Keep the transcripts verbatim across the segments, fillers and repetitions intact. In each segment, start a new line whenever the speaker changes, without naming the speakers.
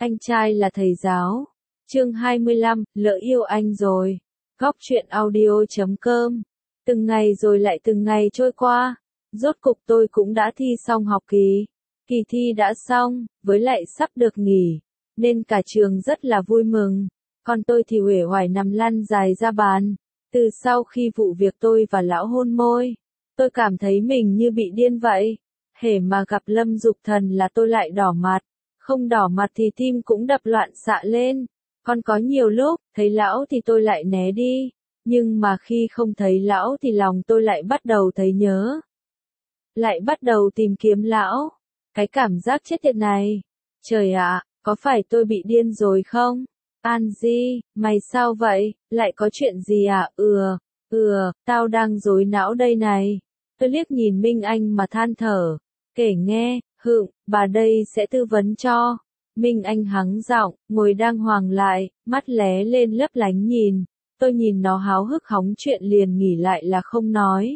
Anh trai là thầy giáo. Chương hai mươi lăm, lỡ yêu anh rồi. Góc truyện audio chấm com. Từng ngày rồi lại từng ngày trôi qua. Rốt cục tôi cũng đã thi xong học kỳ. Kỳ thi đã xong, với lại sắp được nghỉ. Nên cả trường rất là vui mừng. Còn tôi thì uể oải nằm lăn dài ra bàn. Từ sau khi vụ việc tôi và lão hôn môi, tôi cảm thấy mình như bị điên vậy. Hễ mà gặp Lâm Dục Thần là tôi lại đỏ mặt. Không đỏ mặt thì tim cũng đập loạn xạ lên. Còn có nhiều lúc, thấy lão thì tôi lại né đi. Nhưng mà khi không thấy lão thì lòng tôi lại bắt đầu thấy nhớ. Lại bắt đầu tìm kiếm lão. Cái cảm giác chết tiệt này. Trời ạ, có phải tôi bị điên rồi không? An Di, mày sao vậy? Lại có chuyện gì à? Ừ, ừ, tao đang rối não đây này. Tôi liếc nhìn Minh Anh mà than thở. Kể nghe, hựng, bà đây sẽ tư vấn cho. Minh Anh hắng giọng, ngồi đang hoàng lại, mắt lé lên lấp lánh nhìn. Tôi nhìn nó háo hức hóng chuyện liền nghỉ lại là không nói.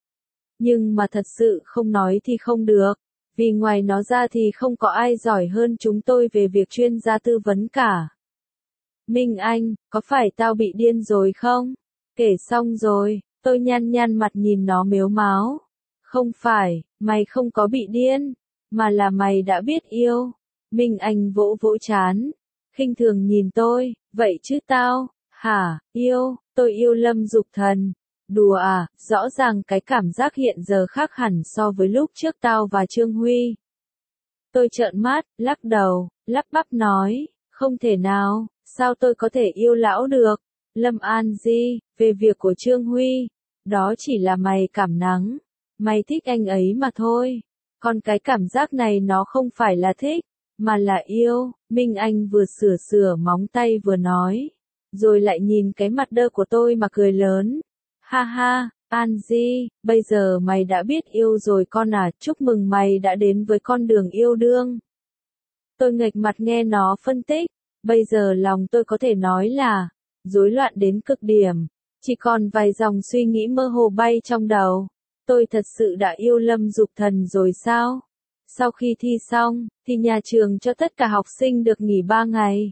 Nhưng mà thật sự không nói thì không được. Vì ngoài nó ra thì không có ai giỏi hơn chúng tôi về việc chuyên gia tư vấn cả. Minh Anh, có phải tao bị điên rồi không? Kể xong rồi, tôi nhăn nhăn mặt nhìn nó mếu máo. Không phải, mày không có bị điên, mà là mày đã biết yêu. Minh Anh vỗ vỗ chán, khinh thường nhìn tôi, vậy chứ tao, hả, yêu, tôi yêu Lâm Dục Thần. Đùa à, rõ ràng cái cảm giác hiện giờ khác hẳn so với lúc trước tao và Trương Huy. Tôi trợn mắt, lắc đầu, lắp bắp nói, không thể nào, sao tôi có thể yêu lão được? Lâm An Di, về việc của Trương Huy, đó chỉ là mày cảm nắng, mày thích anh ấy mà thôi. Còn cái cảm giác này nó không phải là thích, mà là yêu. Minh Anh vừa sửa sửa móng tay vừa nói, rồi lại nhìn cái mặt đơ của tôi mà cười lớn. Ha ha, An Di, bây giờ mày đã biết yêu rồi con à, chúc mừng mày đã đến với con đường yêu đương. Tôi nghệch mặt nghe nó phân tích, bây giờ lòng tôi có thể nói là rối loạn đến cực điểm, chỉ còn vài dòng suy nghĩ mơ hồ bay trong đầu. Tôi thật sự đã yêu Lâm Dục Thần rồi sao? Sau khi thi xong, thì nhà trường cho tất cả học sinh được nghỉ ba ngày.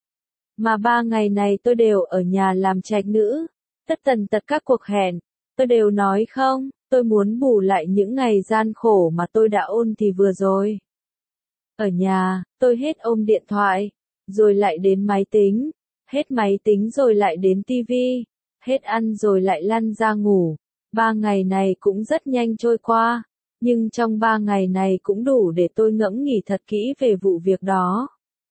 Mà ba ngày này tôi đều ở nhà làm trạch nữ. Tất tần tật các cuộc hẹn, tôi đều nói không, tôi muốn bù lại những ngày gian khổ mà tôi đã ôn thì vừa rồi. Ở nhà, tôi hết ôm điện thoại, rồi lại đến máy tính, hết máy tính rồi lại đến tivi, hết ăn rồi lại lăn ra ngủ. Ba ngày này cũng rất nhanh trôi qua, nhưng trong ba ngày này cũng đủ để tôi ngẫm nghĩ thật kỹ về vụ việc đó.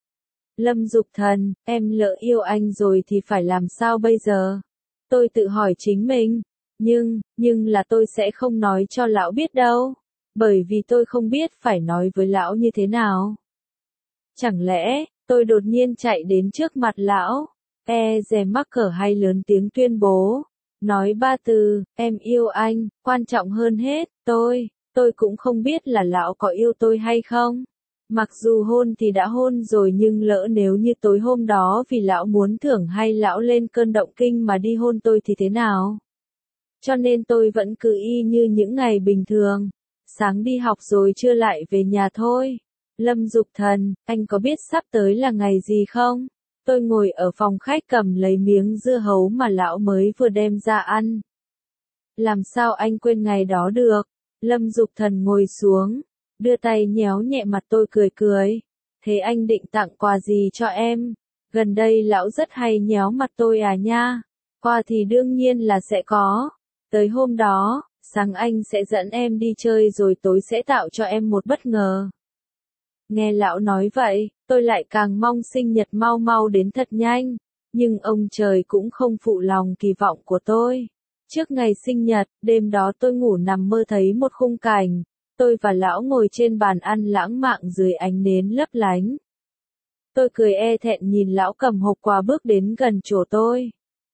Lâm Dục Thần, em lỡ yêu anh rồi thì phải làm sao bây giờ? Tôi tự hỏi chính mình, nhưng, nhưng là tôi sẽ không nói cho lão biết đâu, bởi vì tôi không biết phải nói với lão như thế nào. Chẳng lẽ, tôi đột nhiên chạy đến trước mặt lão, e dè mắc cỡ hay lớn tiếng tuyên bố, nói ba từ, em yêu anh, quan trọng hơn hết, tôi, tôi cũng không biết là lão có yêu tôi hay không. Mặc dù hôn thì đã hôn rồi nhưng lỡ nếu như tối hôm đó vì lão muốn thưởng hay lão lên cơn động kinh mà đi hôn tôi thì thế nào? Cho nên tôi vẫn cứ y như những ngày bình thường. Sáng đi học rồi trưa lại về nhà thôi. Lâm Dục Thần, anh có biết sắp tới là ngày gì không? Tôi ngồi ở phòng khách cầm lấy miếng dưa hấu mà lão mới vừa đem ra ăn. Làm sao anh quên ngày đó được? Lâm Dục Thần ngồi xuống, đưa tay nhéo nhẹ mặt tôi cười cười. Thế anh định tặng quà gì cho em? Gần đây lão rất hay nhéo mặt tôi à nha. Quà thì đương nhiên là sẽ có. Tới hôm đó, sáng anh sẽ dẫn em đi chơi rồi tối sẽ tạo cho em một bất ngờ. Nghe lão nói vậy, tôi lại càng mong sinh nhật mau mau đến thật nhanh. Nhưng ông trời cũng không phụ lòng kỳ vọng của tôi. Trước ngày sinh nhật, đêm đó tôi ngủ nằm mơ thấy một khung cảnh. Tôi và lão ngồi trên bàn ăn lãng mạn dưới ánh nến lấp lánh. Tôi cười e thẹn nhìn lão cầm hộp quà bước đến gần chỗ tôi.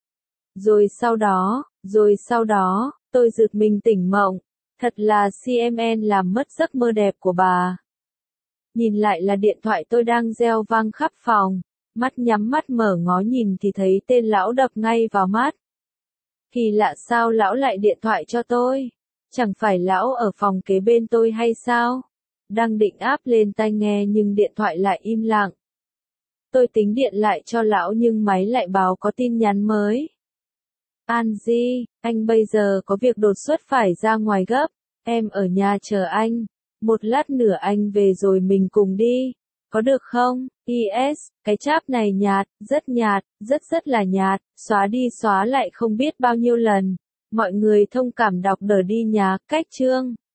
Rồi sau đó, rồi sau đó, tôi giật mình tỉnh mộng. Thật là xê em en làm mất giấc mơ đẹp của bà. Nhìn lại là điện thoại tôi đang reo vang khắp phòng. Mắt nhắm mắt mở ngó nhìn thì thấy tên lão đập ngay vào mắt. Kỳ lạ sao lão lại điện thoại cho tôi? Chẳng phải lão ở phòng kế bên tôi hay sao? Đang định áp lên tai nghe nhưng điện thoại lại im lặng. Tôi tính điện lại cho lão nhưng máy lại báo có tin nhắn mới. Angie, anh bây giờ có việc đột xuất phải ra ngoài gấp. Em ở nhà chờ anh. Một lát nữa anh về rồi mình cùng đi. Có được không? pê ét, cái cháp này nhạt, rất nhạt, rất rất là nhạt, xóa đi xóa lại không biết bao nhiêu lần. Mọi người thông cảm đọc đờ đi nhá, cách chương.